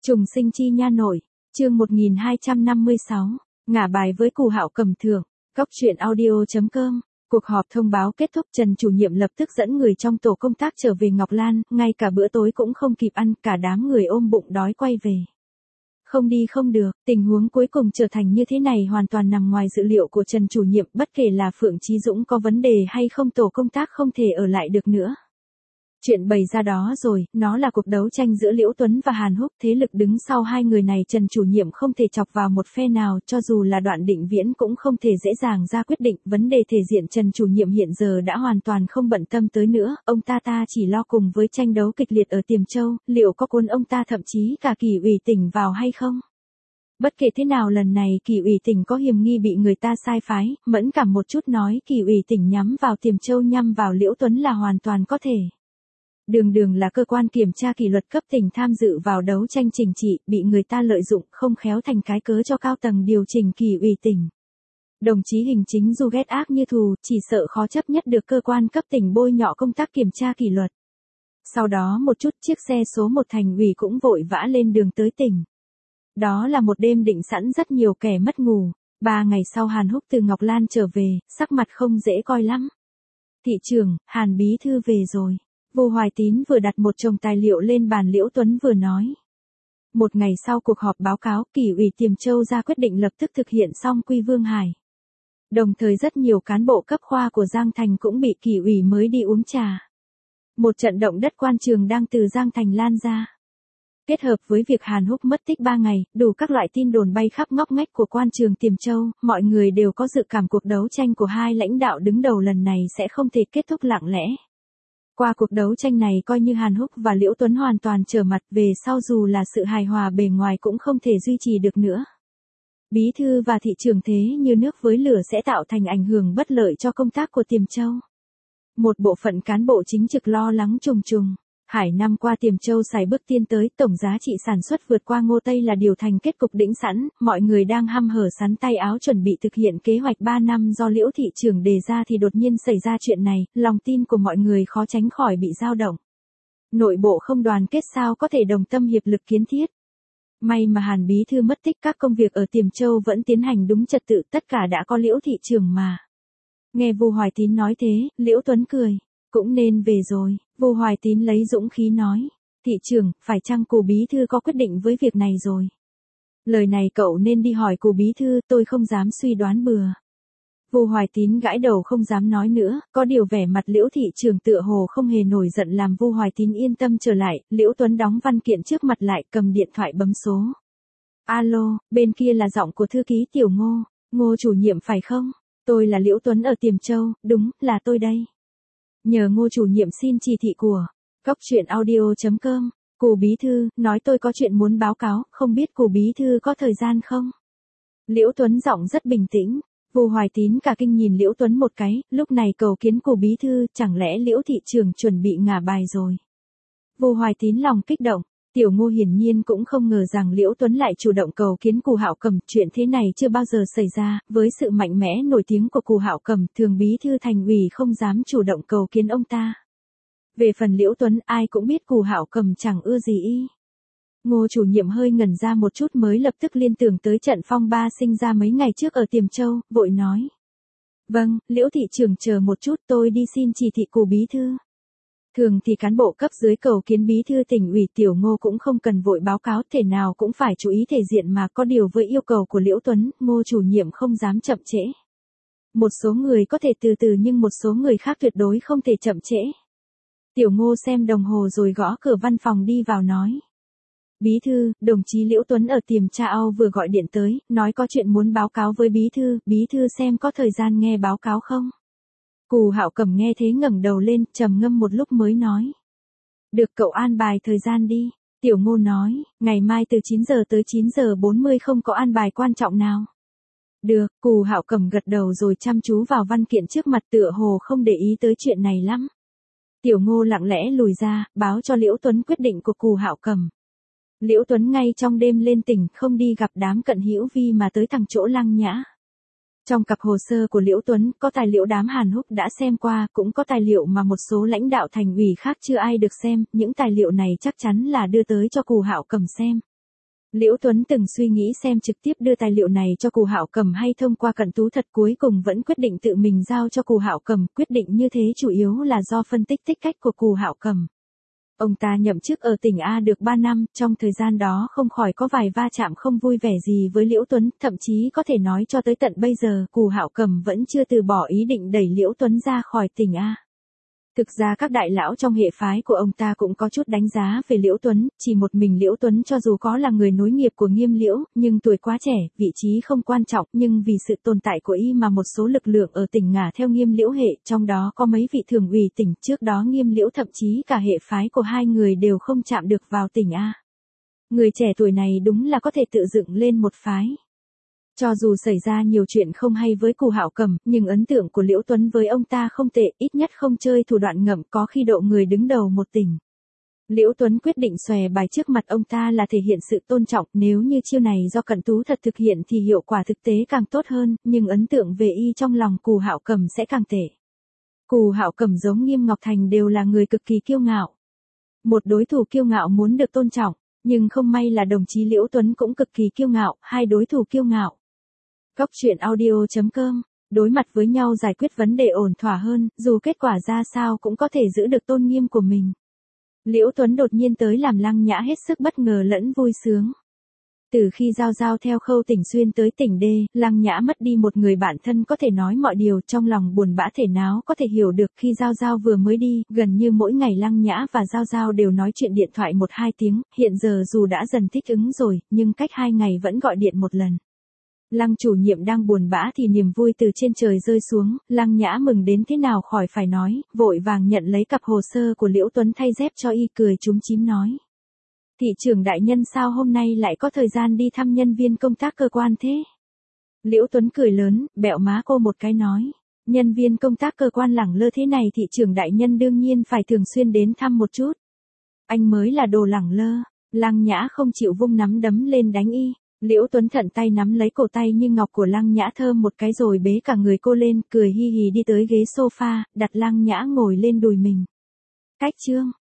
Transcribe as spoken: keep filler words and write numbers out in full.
Trùng sinh chi nha nội, chương một nghìn hai trăm năm mươi sáu, ngả bài với Cù Hạo Cầm thưởng, góc truyện audio chấm com. Cuộc họp thông báo kết thúc, Trần chủ nhiệm lập tức dẫn người trong tổ công tác trở về Ngọc Lan, ngay cả bữa tối cũng không kịp ăn, cả đám người ôm bụng đói quay về. Không đi không được, tình huống cuối cùng trở thành như thế này hoàn toàn nằm ngoài dự liệu của Trần chủ nhiệm, bất kể là Phượng Chí Dũng có vấn đề hay không, tổ công tác không thể ở lại được nữa. Chuyện bày ra đó rồi, nó là cuộc đấu tranh giữa Liễu Tuấn và Hàn Húc, thế lực đứng sau hai người này Trần chủ nhiệm không thể chọc vào một phe nào, cho dù là Đoạn Định Viễn cũng không thể dễ dàng ra quyết định, vấn đề thể diện Trần chủ nhiệm hiện giờ đã hoàn toàn không bận tâm tới nữa, ông ta ta chỉ lo cùng với tranh đấu kịch liệt ở Tiềm Châu, liệu có cuốn ông ta thậm chí cả Kỷ ủy tỉnh vào hay không? Bất kể thế nào lần này Kỷ ủy tỉnh có hiềm nghi bị người ta sai phái, mẫn cảm một chút nói Kỷ ủy tỉnh nhắm vào Tiềm Châu nhắm vào Liễu Tuấn là hoàn toàn có thể. Đường đường là cơ quan kiểm tra kỷ luật cấp tỉnh tham dự vào đấu tranh chỉnh trị, bị người ta lợi dụng, không khéo thành cái cớ cho cao tầng điều chỉnh Kỷ ủy tỉnh. Đồng chí Hình Chính dù ghét ác như thù, chỉ sợ khó chấp nhất được cơ quan cấp tỉnh bôi nhọ công tác kiểm tra kỷ luật. Sau đó một chút, chiếc xe số một thành ủy cũng vội vã lên đường tới tỉnh. Đó là một đêm định sẵn, rất nhiều kẻ mất ngủ. Ba ngày sau Hàn Húc từ Ngọc Lan trở về, sắc mặt không dễ coi lắm. Thị trưởng, Hàn bí thư về rồi. Vu Hoài Tín vừa đặt một chồng tài liệu lên bàn, Liễu Tuấn vừa nói. Một ngày sau cuộc họp báo cáo, Kỷ ủy Tiềm Châu ra quyết định lập tức thực hiện xong quy Vương Hải. Đồng thời rất nhiều cán bộ cấp khoa của Giang Thành cũng bị Kỷ ủy mới đi uống trà. Một trận động đất quan trường đang từ Giang Thành lan ra. Kết hợp với việc Hàn Húc mất tích ba ngày, đủ các loại tin đồn bay khắp ngóc ngách của quan trường Tiềm Châu, mọi người đều có dự cảm cuộc đấu tranh của hai lãnh đạo đứng đầu lần này sẽ không thể kết thúc lặng lẽ. Qua cuộc đấu tranh này coi như Hàn Húc và Liễu Tuấn hoàn toàn trở mặt, về sau dù là sự hài hòa bề ngoài cũng không thể duy trì được nữa. Bí thư và thị trưởng thế như nước với lửa sẽ tạo thành ảnh hưởng bất lợi cho công tác của Tiềm Châu. Một bộ phận cán bộ chính trực lo lắng trùng trùng. Hải năm qua Tiềm Châu xài bước tiến tới, tổng giá trị sản xuất vượt qua Ngô Tây là điều thành kết cục đĩnh sẵn, mọi người đang hăm hở sắn tay áo chuẩn bị thực hiện kế hoạch ba năm do Liễu thị trưởng đề ra thì đột nhiên xảy ra chuyện này, lòng tin của mọi người khó tránh khỏi bị dao động. Nội bộ không đoàn kết sao có thể đồng tâm hiệp lực kiến thiết. May mà Hàn bí thư mất tích, các công việc ở Tiềm Châu vẫn tiến hành đúng trật tự, tất cả đã có Liễu thị trưởng mà. Nghe Vu Hoài Tín nói thế, Liễu Tuấn cười. Cũng nên về rồi, Vu Hoài Tín lấy dũng khí nói. Thị trưởng, phải chăng Cù bí thư có quyết định với việc này rồi? Lời này cậu nên đi hỏi Cù bí thư, tôi không dám suy đoán bừa. Vu Hoài Tín gãi đầu không dám nói nữa, có điều vẻ mặt Liễu thị trưởng tựa hồ không hề nổi giận làm Vu Hoài Tín yên tâm trở lại. Liễu Tuấn đóng văn kiện trước mặt lại, cầm điện thoại bấm số. Alo, bên kia là giọng của thư ký Tiểu Ngô. Ngô chủ nhiệm phải không? Tôi là Liễu Tuấn ở Tiềm Châu, đúng, là tôi đây. Nhờ Ngô chủ nhiệm xin chỉ thị của góc truyện audio chấm com. Cù bí thư, nói tôi có chuyện muốn báo cáo, không biết Cù bí thư có thời gian không? Liễu Tuấn giọng rất bình tĩnh. Vu Hoài Tín cả kinh nhìn Liễu Tuấn một cái, lúc này cầu kiến Cù bí thư, chẳng lẽ Liễu thị trưởng chuẩn bị ngả bài rồi? Vu Hoài Tín lòng kích động. Tiểu Ngô hiển nhiên cũng không ngờ rằng Liễu Tuấn lại chủ động cầu kiến Cù Hạo Cầm, chuyện thế này chưa bao giờ xảy ra, với sự mạnh mẽ nổi tiếng của Cù Hạo Cầm, thường bí thư thành ủy không dám chủ động cầu kiến ông ta. Về phần Liễu Tuấn, ai cũng biết Cù Hạo Cầm chẳng ưa gì y. Ngô chủ nhiệm hơi ngẩn ra một chút mới lập tức liên tưởng tới trận phong ba sinh ra mấy ngày trước ở Tiềm Châu, vội nói. Vâng, Liễu thị trưởng chờ một chút, tôi đi xin chỉ thị Cù bí thư. Thường thì cán bộ cấp dưới cầu kiến bí thư tỉnh ủy, Tiểu Ngô cũng không cần vội báo cáo, thể nào cũng phải chú ý thể diện mà, có điều với yêu cầu của Liễu Tuấn, Ngô chủ nhiệm không dám chậm trễ. Một số người có thể từ từ nhưng một số người khác tuyệt đối không thể chậm trễ. Tiểu Ngô xem đồng hồ rồi gõ cửa văn phòng đi vào nói. Bí thư, đồng chí Liễu Tuấn ở Tiềm Châu vừa gọi điện tới, nói có chuyện muốn báo cáo với bí thư, bí thư xem có thời gian nghe báo cáo không? Cù Hạo Cầm nghe thế ngẩng đầu lên, trầm ngâm một lúc mới nói. Được, cậu an bài thời gian đi. Tiểu Ngô nói, ngày mai từ chín giờ tới chín giờ bốn mươi không có an bài quan trọng nào. Được, Cù Hạo Cầm gật đầu rồi chăm chú vào văn kiện trước mặt, tựa hồ không để ý tới chuyện này lắm. Tiểu Ngô lặng lẽ lùi ra, báo cho Liễu Tuấn quyết định của Cù Hạo Cầm. Liễu Tuấn ngay trong đêm lên tỉnh, không đi gặp đám cận hữu vi mà tới thẳng chỗ Lăng Nhã. Trong cặp hồ sơ của Liễu Tuấn, có tài liệu đám Hàn Húc đã xem qua, cũng có tài liệu mà một số lãnh đạo thành ủy khác chưa ai được xem, những tài liệu này chắc chắn là đưa tới cho Cù Hạo Cầm xem. Liễu Tuấn từng suy nghĩ xem trực tiếp đưa tài liệu này cho Cù Hạo Cầm hay thông qua Cận Tú Thật, cuối cùng vẫn quyết định tự mình giao cho Cù Hạo Cầm, quyết định như thế chủ yếu là do phân tích tích cách của Cù Hạo Cầm. Ông ta nhậm chức ở tỉnh A được ba năm, trong thời gian đó không khỏi có vài va chạm không vui vẻ gì với Liễu Tuấn, thậm chí có thể nói cho tới tận bây giờ, Cù Hạo Cầm vẫn chưa từ bỏ ý định đẩy Liễu Tuấn ra khỏi tỉnh A. Thực ra các đại lão trong hệ phái của ông ta cũng có chút đánh giá về Liễu Tuấn, chỉ một mình Liễu Tuấn cho dù có là người nối nghiệp của Nghiêm Liễu, nhưng tuổi quá trẻ, vị trí không quan trọng, nhưng vì sự tồn tại của y mà một số lực lượng ở tỉnh ngả theo Nghiêm Liễu hệ, trong đó có mấy vị thường ủy tỉnh, trước đó Nghiêm Liễu thậm chí cả hệ phái của hai người đều không chạm được vào tỉnh A. Người trẻ tuổi này đúng là có thể tự dựng lên một phái. Cho dù xảy ra nhiều chuyện không hay với Cù Hạo Cầm, nhưng ấn tượng của Liễu Tuấn với ông ta không tệ, ít nhất không chơi thủ đoạn ngậm, có khi độ người đứng đầu một tỉnh. Liễu Tuấn quyết định xòe bài trước mặt ông ta là thể hiện sự tôn trọng, nếu như chiêu này do Cận Tú Thật thực hiện thì hiệu quả thực tế càng tốt hơn, nhưng ấn tượng về y trong lòng Cù Hạo Cầm sẽ càng tệ. Cù Hạo Cầm giống Nghiêm Ngọc Thành đều là người cực kỳ kiêu ngạo. Một đối thủ kiêu ngạo muốn được tôn trọng, nhưng không may là đồng chí Liễu Tuấn cũng cực kỳ kiêu ngạo, hai đối thủ kiêu ngạo. Góc truyện audio chấm com, đối mặt với nhau giải quyết vấn đề ổn thỏa hơn, dù kết quả ra sao cũng có thể giữ được tôn nghiêm của mình. Liễu Tuấn đột nhiên tới làm Lăng Nhã hết sức bất ngờ lẫn vui sướng. Từ khi giao giao theo Khâu Tỉnh Xuyên tới tỉnh D, Lăng Nhã mất đi một người bạn thân có thể nói mọi điều, trong lòng buồn bã thể náo có thể hiểu được. Khi giao giao vừa mới đi, gần như mỗi ngày Lăng Nhã và giao giao đều nói chuyện điện thoại một hai tiếng, hiện giờ dù đã dần thích ứng rồi, nhưng cách hai ngày vẫn gọi điện một lần. Lăng chủ nhiệm đang buồn bã thì niềm vui từ trên trời rơi xuống, Lăng Nhã mừng đến thế nào khỏi phải nói, vội vàng nhận lấy cặp hồ sơ của Liễu Tuấn thay dép cho y, cười chúm chím nói. Thị trưởng đại nhân sao hôm nay lại có thời gian đi thăm nhân viên công tác cơ quan thế? Liễu Tuấn cười lớn, bẹo má cô một cái nói. Nhân viên công tác cơ quan lẳng lơ thế này thị trưởng đại nhân đương nhiên phải thường xuyên đến thăm một chút. Anh mới là đồ lẳng lơ. Lăng Nhã không chịu vung nắm đấm lên đánh y. Liễu Tuấn thận tay nắm lấy cổ tay như ngọc của Lăng Nhã thơm một cái rồi bế cả người cô lên, cười hi hì đi tới ghế sofa, đặt Lăng Nhã ngồi lên đùi mình. Cách chương.